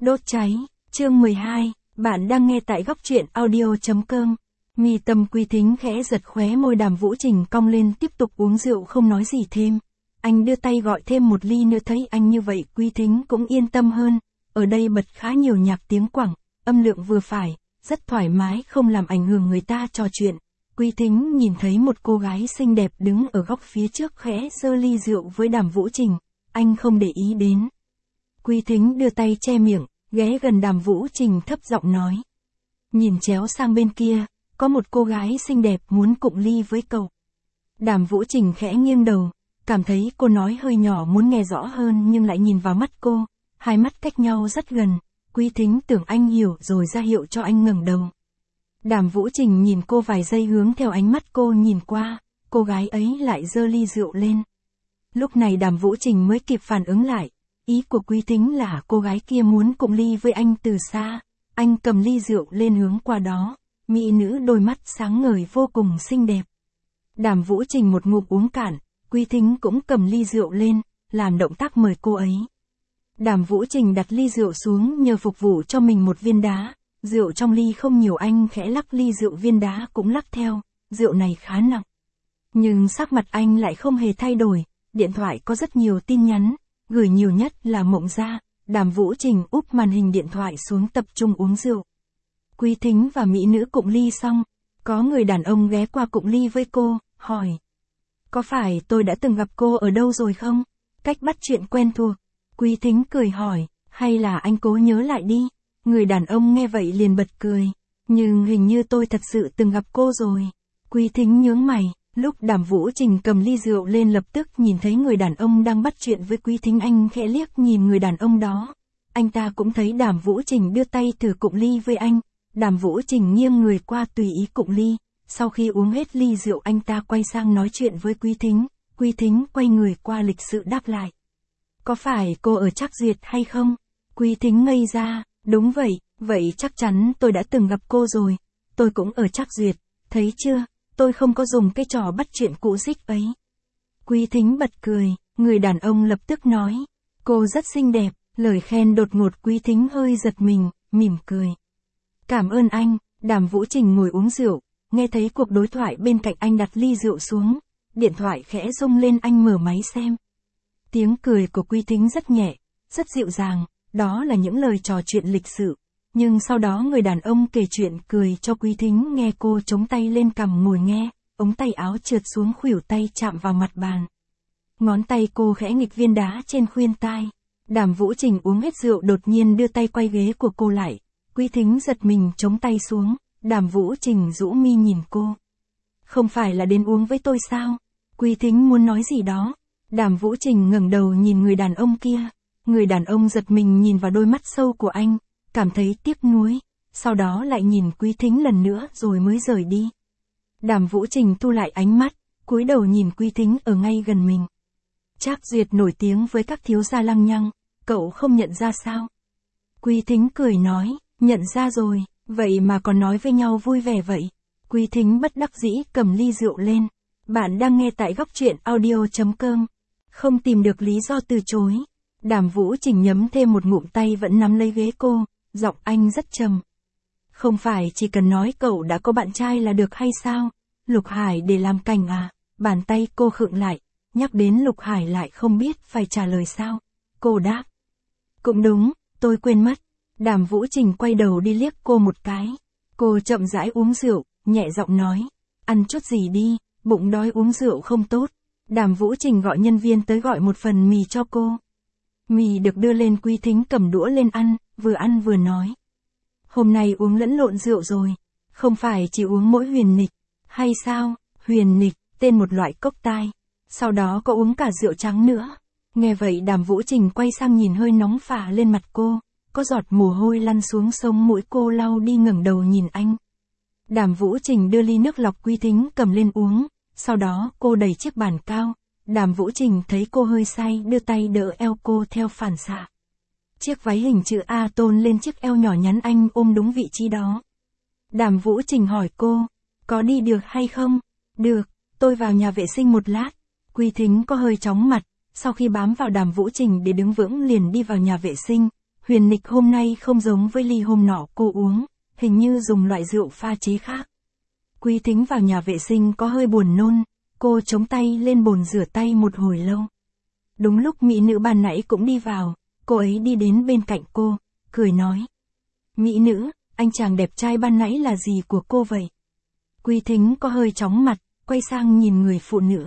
Đốt cháy, chương 12, bạn đang nghe tại góc truyện audio.com. Mi Tâm Quý Thính khẽ giật khóe môi, Đàm Vũ Trình cong lên tiếp tục uống rượu không nói gì thêm. Anh đưa tay gọi thêm một ly nữa, thấy anh như vậy Quý Thính cũng yên tâm hơn. Ở đây bật khá nhiều nhạc tiếng Quảng, âm lượng vừa phải, rất thoải mái không làm ảnh hưởng người ta trò chuyện. Quý Thính nhìn thấy một cô gái xinh đẹp đứng ở góc phía trước khẽ giơ ly rượu với Đàm Vũ Trình, anh không để ý đến. Quý Thính đưa tay che miệng, ghé gần Đàm Vũ Trình thấp giọng nói. Nhìn chéo sang bên kia, có một cô gái xinh đẹp muốn cụng ly với cậu. Đàm Vũ Trình khẽ nghiêng đầu, cảm thấy cô nói hơi nhỏ muốn nghe rõ hơn nhưng lại nhìn vào mắt cô, hai mắt cách nhau rất gần. Quý Thính tưởng anh hiểu rồi ra hiệu cho anh ngẩng đầu. Đàm Vũ Trình nhìn cô vài giây, hướng theo ánh mắt cô nhìn qua, cô gái ấy lại giơ ly rượu lên. Lúc này Đàm Vũ Trình mới kịp phản ứng lại, ý của Quý Thính là cô gái kia muốn cụng ly với anh từ xa. Anh cầm ly rượu lên hướng qua đó, mỹ nữ đôi mắt sáng ngời vô cùng xinh đẹp. Đàm Vũ Trình một ngụm uống cạn, Quý Thính cũng cầm ly rượu lên, làm động tác mời cô ấy. Đàm Vũ Trình đặt ly rượu xuống nhờ phục vụ cho mình một viên đá, rượu trong ly không nhiều, anh khẽ lắc ly rượu, viên đá cũng lắc theo, rượu này khá nặng. Nhưng sắc mặt anh lại không hề thay đổi, điện thoại có rất nhiều tin nhắn, gửi nhiều nhất là Mộng Gia. Đàm Vũ Trình úp màn hình điện thoại xuống tập trung uống rượu. Quý Thính và mỹ nữ cụng ly xong, có người đàn ông ghé qua cụng ly với cô, hỏi. Có phải tôi đã từng gặp cô ở đâu rồi không? Cách bắt chuyện quen thuộc. Quý Thính cười hỏi, hay là anh cố nhớ lại đi? Người đàn ông nghe vậy liền bật cười. Nhưng hình như tôi thật sự từng gặp cô rồi. Quý Thính nhướng mày, lúc Đàm Vũ Trình cầm ly rượu lên lập tức nhìn thấy người đàn ông đang bắt chuyện với Quý Thính, anh khẽ liếc nhìn người đàn ông đó. Anh ta cũng thấy Đàm Vũ Trình đưa tay thử cụng ly với anh. Đàm Vũ Trình nghiêng người qua tùy ý cụng ly. Sau khi uống hết ly rượu, anh ta quay sang nói chuyện với Quý Thính. Quý Thính quay người qua lịch sự đáp lại. Có phải cô ở Trác Duyệt hay không? Quý Thính ngây ra, đúng vậy, vậy chắc chắn tôi đã từng gặp cô rồi. Tôi cũng ở Trác Duyệt, thấy chưa, tôi không có dùng cái trò bắt chuyện cũ dích ấy. Quý Thính bật cười, người đàn ông lập tức nói. Cô rất xinh đẹp, lời khen đột ngột. Quý Thính hơi giật mình, mỉm cười. Cảm ơn anh. Đàm Vũ Trình ngồi uống rượu, nghe thấy cuộc đối thoại bên cạnh, anh đặt ly rượu xuống, điện thoại khẽ rung lên, anh mở máy xem. Tiếng cười của Quý Thính rất nhẹ, rất dịu dàng, đó là những lời trò chuyện lịch sự. Nhưng sau đó người đàn ông kể chuyện cười cho Quý Thính nghe, cô chống tay lên cằm ngồi nghe, ống tay áo trượt xuống khuỷu tay chạm vào mặt bàn. Ngón tay cô khẽ nghịch viên đá trên khuyên tai. Đàm Vũ Trình uống hết rượu đột nhiên đưa tay quay ghế của cô lại. Quý Thính giật mình chống tay xuống, Đàm Vũ Trình rũ mi nhìn cô. Không phải là đến uống với tôi sao? Quý Thính muốn nói gì đó. Đàm Vũ Trình ngẩng đầu nhìn người đàn ông kia. Người đàn ông giật mình nhìn vào đôi mắt sâu của anh, cảm thấy tiếc nuối, sau đó lại nhìn Quý Thính lần nữa rồi mới rời đi. Đàm Vũ Trình thu lại ánh mắt, cúi đầu nhìn Quý Thính ở ngay gần mình. Trác Duyệt nổi tiếng với các thiếu gia lăng nhăng, cậu không nhận ra sao? Quý Thính cười nói, nhận ra rồi, vậy mà còn nói với nhau vui vẻ vậy. Quý Thính bất đắc dĩ cầm ly rượu lên. Bạn đang nghe tại góc truyện audio.com. Không tìm được lý do từ chối. Đàm Vũ Trình nhấm thêm một ngụm, tay vẫn nắm lấy ghế cô, giọng anh rất trầm. Không phải chỉ cần nói cậu đã có bạn trai là được hay sao? Lục Hải để làm cảnh à? Bàn tay cô khựng lại, nhắc đến Lục Hải lại không biết phải trả lời sao. Cô đáp. Cũng đúng, tôi quên mất. Đàm Vũ Trình quay đầu đi liếc cô một cái. Cô chậm rãi uống rượu, nhẹ giọng nói. Ăn chút gì đi, bụng đói uống rượu không tốt. Đàm Vũ Trình gọi nhân viên tới gọi một phần mì cho cô. Mì được đưa lên, Quý Thính cầm đũa lên ăn vừa nói. Hôm nay uống lẫn lộn rượu rồi. Không phải chỉ uống mỗi huyền nịch, hay sao? Huyền nịch, tên một loại cốc tai. Sau đó có uống cả rượu trắng nữa. Nghe vậy Đàm Vũ Trình quay sang nhìn hơi nóng phả lên mặt cô. Có giọt mồ hôi lăn xuống sống mũi, cô lau đi ngẩng đầu nhìn anh. Đàm Vũ Trình đưa ly nước lọc, Quý Thính cầm lên uống. Sau đó cô đẩy chiếc bàn cao. Đàm Vũ Trình thấy cô hơi say, đưa tay đỡ eo cô theo phản xạ. Chiếc váy hình chữ A tôn lên chiếc eo nhỏ nhắn, anh ôm đúng vị trí đó. Đàm Vũ Trình hỏi cô, có đi được hay không? Được, tôi vào nhà vệ sinh một lát. Quý Thính có hơi chóng mặt, sau khi bám vào Đàm Vũ Trình để đứng vững liền đi vào nhà vệ sinh. Huyền Nịch hôm nay không giống với ly hôm nọ cô uống, hình như dùng loại rượu pha chế khác. Quý Thính vào nhà vệ sinh có hơi buồn nôn, cô chống tay lên bồn rửa tay một hồi lâu. Đúng lúc mỹ nữ ban nãy cũng đi vào, cô ấy đi đến bên cạnh cô, cười nói. Mỹ nữ, anh chàng đẹp trai ban nãy là gì của cô vậy? Quý Thính có hơi chóng mặt, quay sang nhìn người phụ nữ.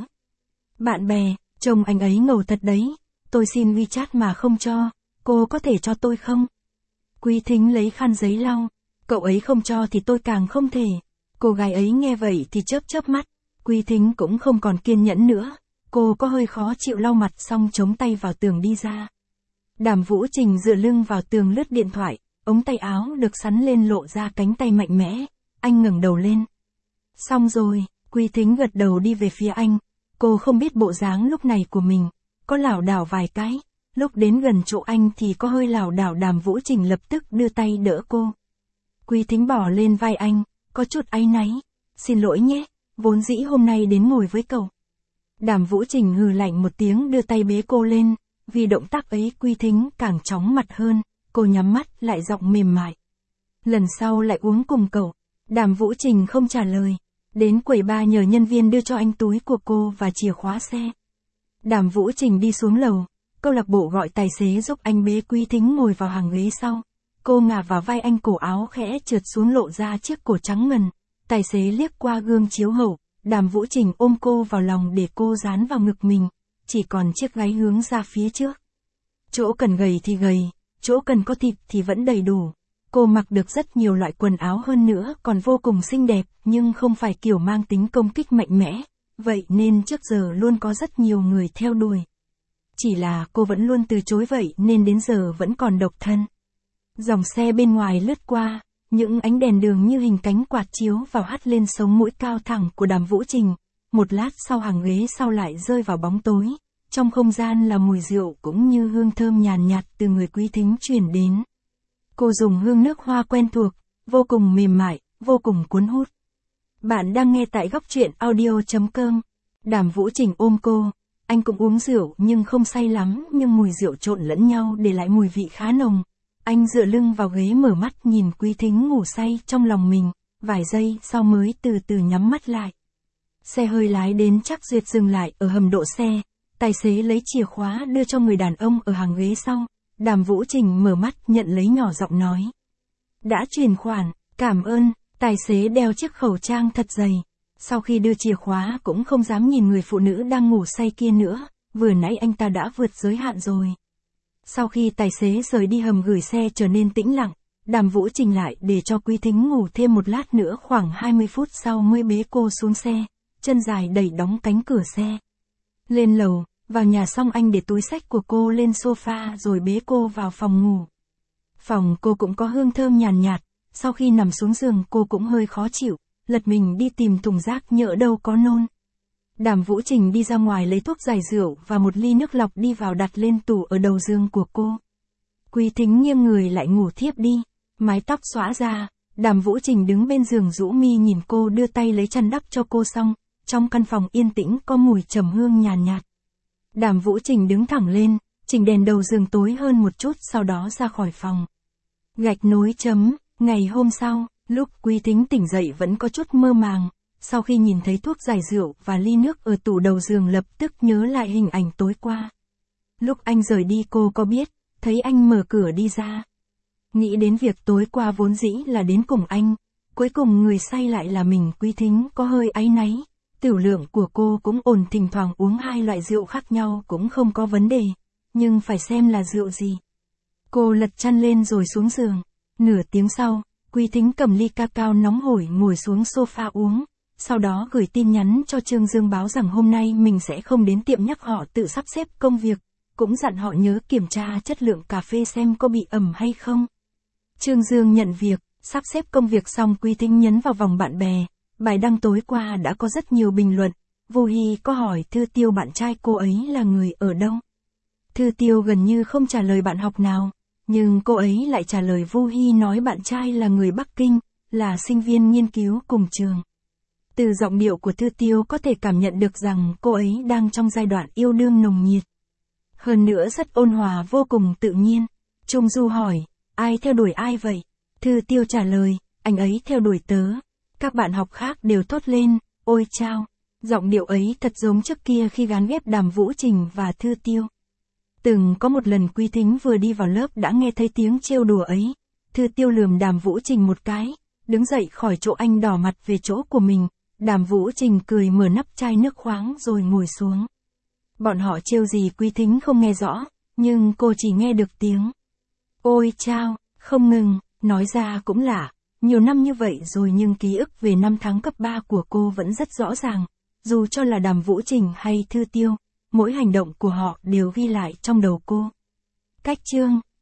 Bạn bè, chồng anh ấy ngầu thật đấy, tôi xin WeChat mà không cho, cô có thể cho tôi không? Quý Thính lấy khăn giấy lau, cậu ấy không cho thì tôi càng không thể. Cô gái ấy nghe vậy thì chớp chớp mắt, Quý Thính cũng không còn kiên nhẫn nữa, cô có hơi khó chịu lau mặt xong chống tay vào tường đi ra. Đàm Vũ Trình dựa lưng vào tường lướt điện thoại, ống tay áo được xắn lên lộ ra cánh tay mạnh mẽ, anh ngẩng đầu lên. Xong rồi, Quý Thính gật đầu đi về phía anh, cô không biết bộ dáng lúc này của mình, có lảo đảo vài cái, lúc đến gần chỗ anh thì có hơi lảo đảo. Đàm Vũ Trình lập tức đưa tay đỡ cô. Quý Thính bỏ lên vai anh, có chút áy náy, xin lỗi nhé, vốn dĩ hôm nay đến ngồi với cậu. Đàm Vũ Trình hừ lạnh một tiếng đưa tay bế cô lên, vì động tác ấy Quý Thính càng chóng mặt hơn, cô nhắm mắt lại giọng mềm mại. Lần sau lại uống cùng cậu. Đàm Vũ Trình không trả lời, đến quầy bar nhờ nhân viên đưa cho anh túi của cô và chìa khóa xe. Đàm Vũ Trình đi xuống lầu, câu lạc bộ gọi tài xế giúp anh bế Quý Thính ngồi vào hàng ghế sau. Cô ngả vào vai anh, cổ áo khẽ trượt xuống lộ ra chiếc cổ trắng ngần. Tài xế liếc qua gương chiếu hậu, Đàm Vũ Trình ôm cô vào lòng để cô dán vào ngực mình, chỉ còn chiếc gáy hướng ra phía trước. Chỗ cần gầy thì gầy, chỗ cần có thịt thì vẫn đầy đủ. Cô mặc được rất nhiều loại quần áo hơn nữa, còn vô cùng xinh đẹp, nhưng không phải kiểu mang tính công kích mạnh mẽ, vậy nên trước giờ luôn có rất nhiều người theo đuổi. Chỉ là cô vẫn luôn từ chối vậy nên đến giờ vẫn còn độc thân. Dòng xe bên ngoài lướt qua, những ánh đèn đường như hình cánh quạt chiếu vào hắt lên sống mũi cao thẳng của Đàm Vũ Trình. Một lát sau hàng ghế sau lại rơi vào bóng tối, trong không gian là mùi rượu cũng như hương thơm nhàn nhạt từ người Quý Thính truyền đến. Cô dùng hương nước hoa quen thuộc, vô cùng mềm mại, vô cùng cuốn hút. Bạn đang nghe tại góc truyện audio.com. Đàm Vũ Trình ôm cô, anh cũng uống rượu nhưng không say lắm, nhưng mùi rượu trộn lẫn nhau để lại mùi vị khá nồng. Anh dựa lưng vào ghế mở mắt nhìn Quý Thính ngủ say trong lòng mình, vài giây sau mới từ từ nhắm mắt lại. Xe hơi lái đến Trác Duyệt dừng lại ở hầm đỗ xe, tài xế lấy chìa khóa đưa cho người đàn ông ở hàng ghế sau. Đàm Vũ Trình mở mắt nhận lấy nhỏ giọng nói. Đã chuyển khoản, cảm ơn. Tài xế đeo chiếc khẩu trang thật dày. Sau khi đưa chìa khóa cũng không dám nhìn người phụ nữ đang ngủ say kia nữa, vừa nãy anh ta đã vượt giới hạn rồi. Sau khi tài xế rời đi hầm gửi xe trở nên tĩnh lặng, Đàm Vũ Trình lại để cho Quý Thính ngủ thêm một lát nữa, khoảng 20 phút sau mới bế cô xuống xe, chân dài đẩy đóng cánh cửa xe. Lên lầu, vào nhà xong anh để túi xách của cô lên sofa rồi bế cô vào phòng ngủ. Phòng cô cũng có hương thơm nhàn nhạt, sau khi nằm xuống giường cô cũng hơi khó chịu, lật mình đi tìm thùng rác nhỡ đâu có nôn. Đàm Vũ Trình đi ra ngoài lấy thuốc giải rượu và một ly nước lọc đi vào đặt lên tủ ở đầu giường của cô. Quý Thính nghiêng người lại ngủ thiếp đi, mái tóc xõa ra, Đàm Vũ Trình đứng bên giường rũ mi nhìn cô đưa tay lấy chăn đắp cho cô xong, trong căn phòng yên tĩnh có mùi trầm hương nhàn nhạt. Đàm Vũ Trình đứng thẳng lên, chỉnh đèn đầu giường tối hơn một chút sau đó ra khỏi phòng. Gạch nối chấm, ngày hôm sau, lúc Quý Thính tỉnh dậy vẫn có chút mơ màng, sau khi nhìn thấy thuốc giải rượu và ly nước ở tủ đầu giường lập tức nhớ lại hình ảnh tối qua. Lúc anh rời đi cô có biết, thấy anh mở cửa đi ra. Nghĩ đến việc tối qua vốn dĩ là đến cùng anh, cuối cùng người say lại là mình. Quý Thính có hơi áy náy. Tiểu lượng của cô cũng ổn, thỉnh thoảng uống 2 loại rượu khác nhau cũng không có vấn đề, nhưng phải xem là rượu gì. Cô lật chăn lên rồi xuống giường. Nửa tiếng sau, Quý Thính cầm ly cacao nóng hổi ngồi xuống sofa uống, sau đó gửi tin nhắn cho Trương Dương báo rằng hôm nay mình sẽ không đến tiệm, nhắc họ tự sắp xếp công việc, cũng dặn họ nhớ kiểm tra chất lượng cà phê xem có bị ẩm hay không. Trương Dương nhận việc, sắp xếp công việc xong Quý Thính nhấn vào vòng bạn bè. Bài đăng tối qua đã có rất nhiều bình luận. Vu Hy có hỏi Thư Tiêu bạn trai cô ấy là người ở đâu. Thư Tiêu gần như không trả lời bạn học nào, nhưng cô ấy lại trả lời Vu Hy nói bạn trai là người Bắc Kinh, là sinh viên nghiên cứu cùng trường. Từ giọng điệu của Thư Tiêu có thể cảm nhận được rằng cô ấy đang trong giai đoạn yêu đương nồng nhiệt. Hơn nữa rất ôn hòa, vô cùng tự nhiên. Trung Du hỏi, ai theo đuổi ai vậy? Thư Tiêu trả lời, anh ấy theo đuổi tớ. Các bạn học khác đều thốt lên, ôi chao. Giọng điệu ấy thật giống trước kia khi gán ghép Đàm Vũ Trình và Thư Tiêu. Từng có một lần Quý Thính vừa đi vào lớp đã nghe thấy tiếng trêu đùa ấy. Thư Tiêu lườm Đàm Vũ Trình một cái, đứng dậy khỏi chỗ anh đỏ mặt về chỗ của mình. Đàm Vũ Trình cười mở nắp chai nước khoáng rồi ngồi xuống. Bọn họ trêu gì Quý Thính không nghe rõ, nhưng cô chỉ nghe được tiếng ôi chao, không ngừng, nói ra cũng lạ. Nhiều năm như vậy rồi nhưng ký ức về năm tháng cấp 3 của cô vẫn rất rõ ràng. Dù cho là Đàm Vũ Trình hay Thư Tiêu, mỗi hành động của họ đều ghi lại trong đầu cô. Cách chương